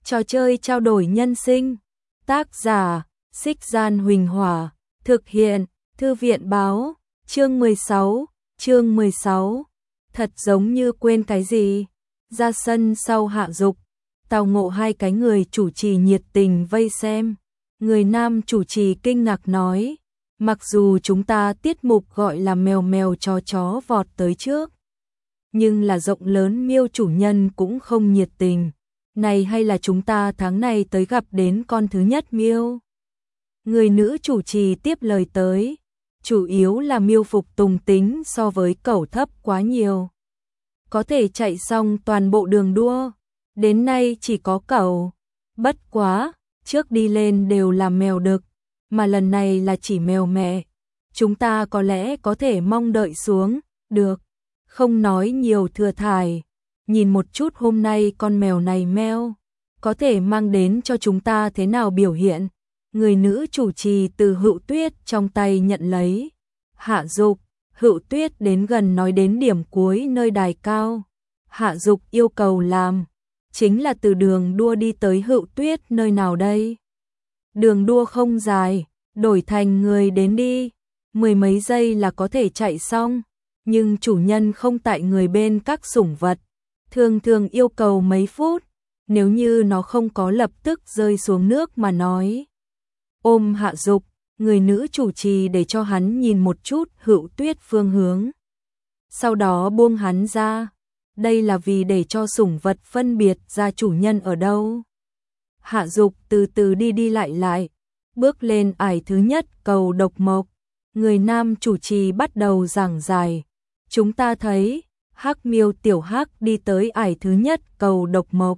Trò chơi trao đổi nhân sinh. Tác giả: Xích Gian Huỳnh Hỏa. Thực hiện: Thư viện báo. Chương 16. Thật giống như quên cái gì. Ra sân sau hạ dục, Tào Ngộ hai cái người chủ trì nhiệt tình vây xem. Người nam chủ trì kinh ngạc nói, mặc dù chúng ta tiết mục gọi là mèo mèo chó vọt tới trước, nhưng là rộng lớn miêu chủ nhân cũng không nhiệt tình. Này hay là chúng ta tháng này tới gặp đến con thứ nhất miêu? Người nữ chủ trì tiếp lời tới, chủ yếu là miêu phục tùng tính so với cẩu thấp quá nhiều. Có thể chạy xong toàn bộ đường đua, đến nay chỉ có cẩu. Bất quá, trước đi lên đều là mèo đực, mà lần này là chỉ mèo mẹ. Chúng ta có lẽ có thể mong đợi xuống, được. Không nói nhiều thừa thải, nhìn một chút hôm nay con mèo này meo, có thể mang đến cho chúng ta thế nào biểu hiện. Người nữ chủ trì từ Hựu Tuyết trong tay nhận lấy. Hạ dục, Hựu Tuyết đến gần nói đến điểm cuối nơi đài cao. Hạ dục yêu cầu làm, chính là từ đường đua đi tới Hựu Tuyết nơi nào đây? Đường đua không dài, đổi thành người đến đi, 10 mấy giây là có thể chạy xong, nhưng chủ nhân không tại người bên các sủng vật, thường thường yêu cầu mấy phút, nếu như nó không có lập tức rơi xuống nước mà nói. Ôm Hạ dục, người nữ chủ trì để cho hắn nhìn một chút Hựu Tuyết phương hướng. Sau đó buông hắn ra, đây là vì để cho sủng vật phân biệt ra chủ nhân ở đâu. Hạ dục từ từ đi lại, bước lên ải thứ nhất cầu độc mộc. Người nam chủ trì bắt đầu giảng giải. Chúng ta thấy, hắc miêu tiểu hắc đi tới ải thứ nhất cầu độc mộc.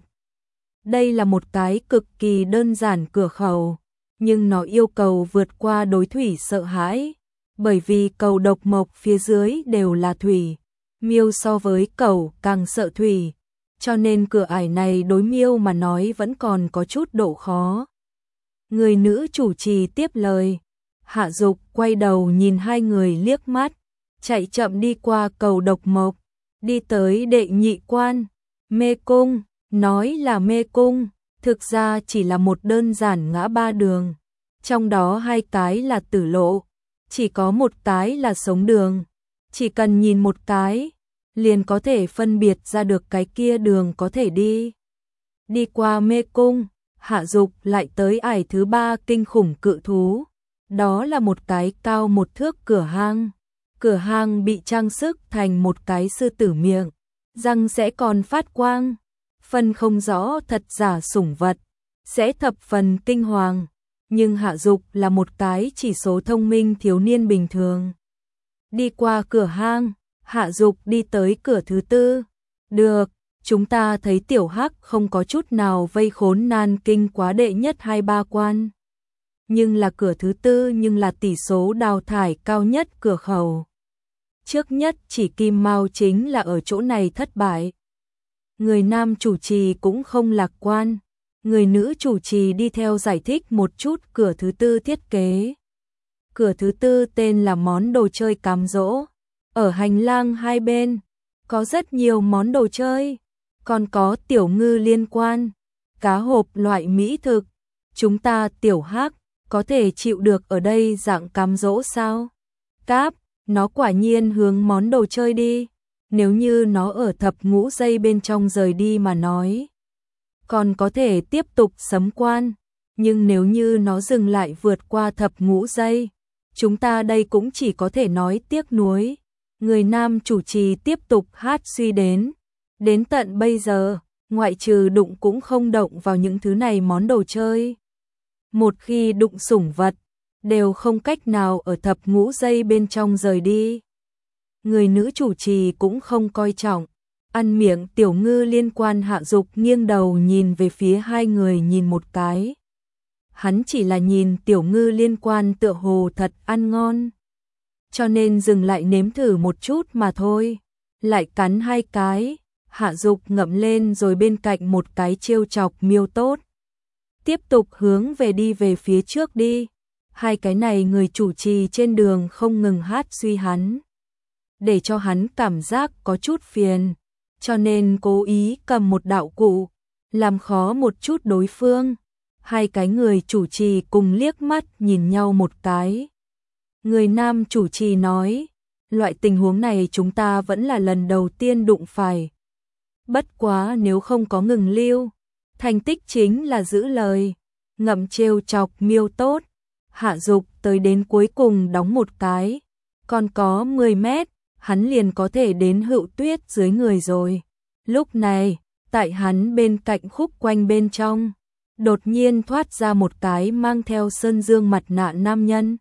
Đây là một cái cực kỳ đơn giản cửa khẩu, nhưng nó yêu cầu vượt qua đối thủy sợ hãi, bởi vì cầu độc mộc phía dưới đều là thủy. Miêu so với cẩu càng sợ thủy, cho nên cửa ải này đối miêu mà nói vẫn còn có chút độ khó. Người nữ chủ trì tiếp lời. Hạ dục quay đầu nhìn hai người liếc mắt, chạy chậm đi qua cầu độc mộc, đi tới đệ nhị quan, mê cung. Nói là mê cung, thực ra chỉ là một đơn giản ngã ba đường, trong đó hai cái là tử lộ, chỉ có một cái là sống đường. Chỉ cần nhìn một cái, liền có thể phân biệt ra được cái kia đường có thể đi. Đi qua mê cung, hạ dục lại tới ải thứ ba kinh khủng cự thú. Đó là một cái cao 1 thước cửa hang. Cửa hang bị trang sức thành một cái sư tử miệng, răng sẽ còn phát quang. Phân không rõ thật giả sủng vật, sẽ thập phần kinh hoàng. Nhưng Hạ dục là một cái chỉ số thông minh thiếu niên bình thường. Đi qua cửa hang, Hạ dục đi tới cửa thứ tư. Được, chúng ta thấy tiểu hắc không có chút nào vây khốn nan kinh quá đệ nhất 2-3 quan. Nhưng là cửa thứ tư, nhưng là tỷ số đào thải cao nhất cửa khẩu. Trước nhất chỉ Kim Mao chính là ở chỗ này thất bại. Người nam chủ trì cũng không lạc quan. Người nữ chủ trì đi theo giải thích một chút cửa thứ tư thiết kế. Cửa thứ tư tên là món đồ chơi cám dỗ. Ở hành lang hai bên, có rất nhiều món đồ chơi, còn có tiểu ngư liên quan, cá hộp loại mỹ thực. Chúng ta tiểu hắc, có thể chịu được ở đây dạng cám dỗ sao? Cáp, nó quả nhiên hướng món đồ chơi đi. Nếu như nó ở thập ngũ giây bên trong rời đi mà nói, còn có thể tiếp tục sấm quan. Nhưng nếu như nó dừng lại vượt qua thập ngũ giây, chúng ta đây cũng chỉ có thể nói tiếc nuối. Người nam chủ trì tiếp tục hát suy đến. Đến tận bây giờ, ngoại trừ đụng cũng không động vào những thứ này món đồ chơi. Một khi đụng sủng vật, đều không cách nào ở thập ngũ giây bên trong rời đi. Người nữ chủ trì cũng không coi trọng. Ăn miệng tiểu ngư liên quan. Hạ dục nghiêng đầu nhìn về phía hai người nhìn một cái. Hắn chỉ là nhìn tiểu ngư liên quan tựa hồ thật ăn ngon, cho nên dừng lại nếm thử một chút mà thôi. Lại cắn hai cái. Hạ dục ngậm lên rồi bên cạnh một cái trêu chọc miêu tốt. Tiếp tục hướng về đi về phía trước đi. Hai cái này người chủ trì trên đường không ngừng hát suy hắn, để cho hắn cảm giác có chút phiền, cho nên cố ý cầm một đạo cụ, làm khó một chút đối phương. Hai cái người chủ trì cùng liếc mắt nhìn nhau một cái. Người nam chủ trì nói, loại tình huống này chúng ta vẫn là lần đầu tiên đụng phải. Bất quá nếu không có ngừng lưu, thành tích chính là giữ lời. Ngậm trêu chọc Miêu tốt. Hạ Dục tới đến cuối cùng đóng một cái. Còn có 10 mét, hắn liền có thể đến Hựu Tuyết dưới người rồi. Lúc này, tại hắn bên cạnh khúc quanh bên trong, đột nhiên thoát ra một cái mang theo sơn dương mặt nạ nam nhân.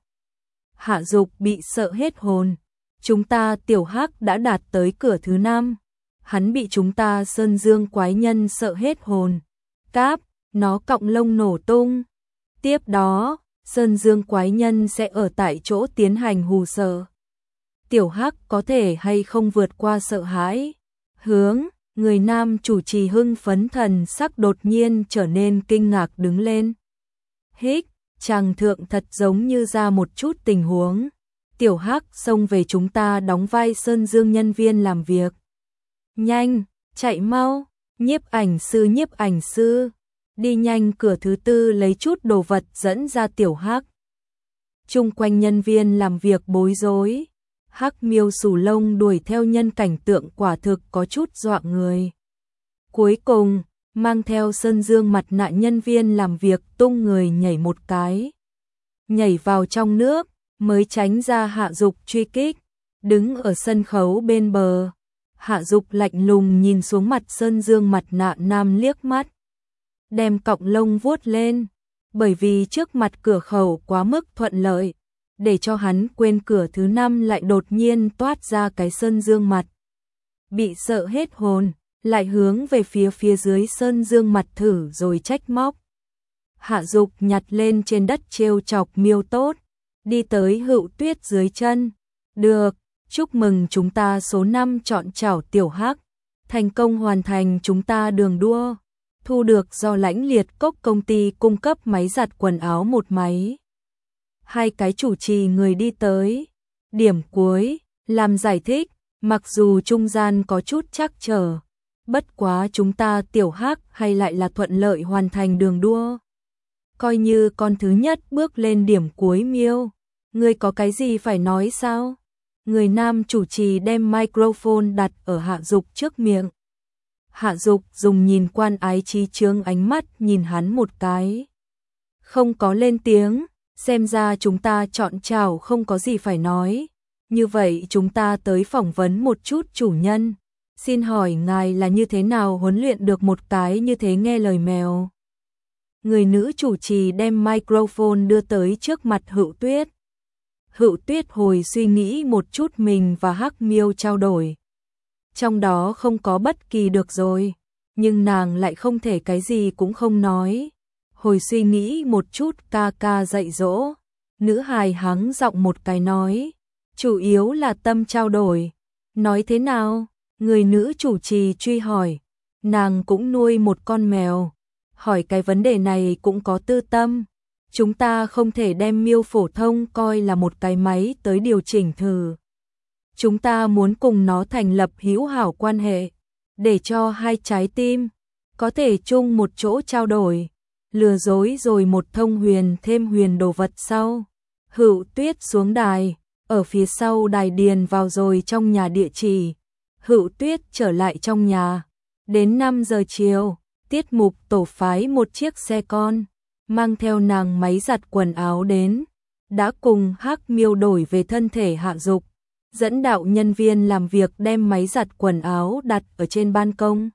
Hạ Dục bị sợ hết hồn. Chúng ta tiểu hắc đã đạt tới cửa thứ 5. Hắn bị chúng ta sơn dương quái nhân sợ hết hồn. Cáp, nó cọng lông nổ tung. Tiếp đó, sơn dương quái nhân sẽ ở tại chỗ tiến hành hù sợ. Tiểu hắc có thể hay không vượt qua sợ hãi. Hướng, người nam chủ trì hưng phấn thần sắc đột nhiên trở nên kinh ngạc đứng lên. Hích, chàng thượng thật giống như ra một chút tình huống. Tiểu hắc xông về chúng ta đóng vai sơn dương nhân viên làm việc. Nhanh, chạy mau, nhiếp ảnh sư, đi nhanh cửa thứ 4 lấy chút đồ vật dẫn ra tiểu hắc. Chung quanh nhân viên làm việc bối rối. Hắc miêu sù lông đuổi theo nhân cảnh tượng quả thực có chút dọa người. Cuối cùng, mang theo sơn dương mặt nạ nhân viên làm việc tung người nhảy một cái. Nhảy vào trong nước, mới tránh ra Hạ Dục truy kích. Đứng ở sân khấu bên bờ, Hạ Dục lạnh lùng nhìn xuống mặt sơn dương mặt nạ nam liếc mắt. Đem cọng lông vuốt lên, bởi vì trước mặt cửa khẩu quá mức thuận lợi. Để cho hắn quên cửa thứ 5 lại đột nhiên toát ra cái sơn dương mặt. Bị sợ hết hồn, lại hướng về phía dưới sơn dương mặt thử rồi trách móc. Hạ Dục nhặt lên trên đất trêu chọc Miêu tốt, đi tới Hựu Tuyết dưới chân. Được, chúc mừng chúng ta số 5 chọn chảo tiểu hắc. Thành công hoàn thành chúng ta đường đua. Thu được do Lãnh Liệt Cốc công ty cung cấp máy giặt quần áo một máy. Hai cái chủ trì người đi tới. Điểm cuối, làm giải thích, mặc dù trung gian có chút trắc trở. Bất quá chúng ta tiểu hắc hay lại là thuận lợi hoàn thành đường đua. Coi như con thứ nhất bước lên điểm cuối Miêu. Người có cái gì phải nói sao? Người nam chủ trì đem microphone đặt ở Hạ Dục trước miệng. Hạ Dục dùng nhìn quan ái trí chướng ánh mắt nhìn hắn một cái. Không có lên tiếng, xem ra chúng ta chọn chào không có gì phải nói. Như vậy chúng ta tới phỏng vấn một chút chủ nhân. Xin hỏi ngài là như thế nào huấn luyện được một cái như thế nghe lời mèo? Người nữ chủ trì đem microphone đưa tới trước mặt Hựu Tuyết. Hựu Tuyết hồi suy nghĩ một chút mình và Hắc Miêu trao đổi. Trong đó không có bất kỳ được rồi, nhưng nàng lại không thể cái gì cũng không nói. Hồi suy nghĩ một chút ca ca dạy dỗ. Nữ hài hắng giọng một cái nói. Chủ yếu là tâm trao đổi. Nói thế nào? Người nữ chủ trì truy hỏi. Nàng cũng nuôi một con mèo. Hỏi cái vấn đề này cũng có tư tâm. Chúng ta không thể đem Miêu phổ thông coi là một cái máy tới điều chỉnh thử. Chúng ta muốn cùng nó thành lập hữu hảo quan hệ. Để cho hai trái tim có thể chung một chỗ trao đổi. Lừa dối rồi một thông huyền thêm huyền đồ vật sau. Hựu Tuyết xuống đài, ở phía sau đài điền vào rồi trong nhà địa chỉ. Hựu Tuyết trở lại trong nhà. Đến 5 giờ chiều, tiết mục tổ phái một chiếc xe con, mang theo nàng máy giặt quần áo đến. Đã cùng Hắc Miêu đổi về thân thể Hạ Dục. Dẫn đạo nhân viên làm việc đem máy giặt quần áo đặt ở trên ban công.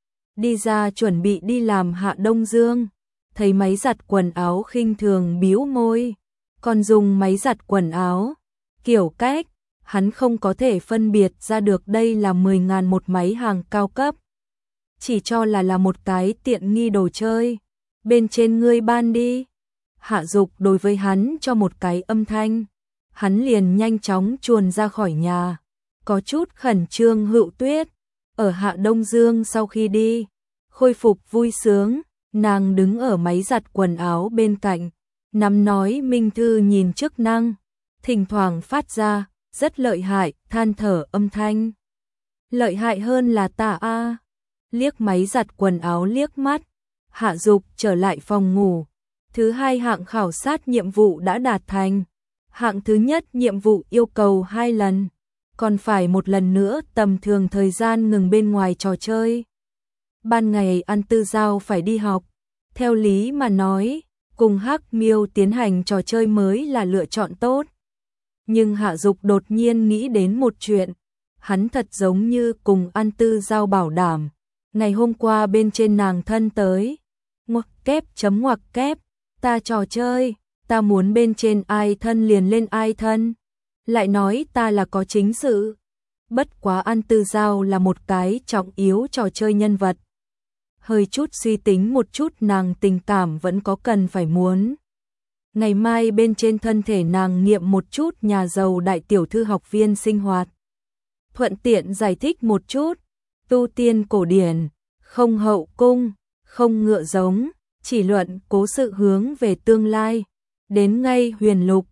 Đi ra chuẩn bị đi làm Hạ Đông Dương. Thấy máy giặt quần áo khinh thường bĩu môi. Còn dùng máy giặt quần áo. Kiểu cách, hắn không có thể phân biệt ra được đây là 10.000 một máy hàng cao cấp. Chỉ cho là một cái tiện nghi đồ chơi. Bên trên ngươi ban đi. Hạ Dục đối với hắn cho một cái âm thanh. Hắn liền nhanh chóng chuồn ra khỏi nhà. Có chút khẩn trương Hựu Tuyết. Ở Hạ Đông Dương sau khi đi, khôi phục vui sướng. Nàng đứng ở máy giặt quần áo bên cạnh. Nắm nói minh thư nhìn chức năng. Thỉnh thoảng phát ra, rất lợi hại, than thở âm thanh. Lợi hại hơn là ta a. Liếc máy giặt quần áo liếc mắt, Hạ Dục trở lại phòng ngủ. Thứ hai hạng khảo sát nhiệm vụ đã đạt thành. Hạng thứ nhất nhiệm vụ yêu cầu 2 lần, còn phải một lần nữa tầm thường thời gian ngừng bên ngoài trò chơi. Ban ngày An Tư Giao phải đi học, theo lý mà nói, cùng Hắc Miêu tiến hành trò chơi mới là lựa chọn tốt. Nhưng Hạ Dục đột nhiên nghĩ đến một chuyện, hắn thật giống như cùng An Tư Giao bảo đảm, ngày hôm qua bên trên nàng thân tới, ngoặc kép chấm ngoặc kép, ta trò chơi, ta muốn bên trên ai thân liền lên ai thân, lại nói ta là có chính sự. Bất quá An Tư Giao là một cái trọng yếu trò chơi nhân vật. Hơi chút suy tính một chút nàng tình cảm vẫn có cần phải muốn. Ngày mai bên trên thân thể nàng nghiệm một chút nhà giàu đại tiểu thư học viên sinh hoạt. Thuận tiện giải thích một chút, tu tiên cổ điển, không hậu cung, không ngựa giống, chỉ luận cố sự hướng về tương lai. Đến ngay huyền lục,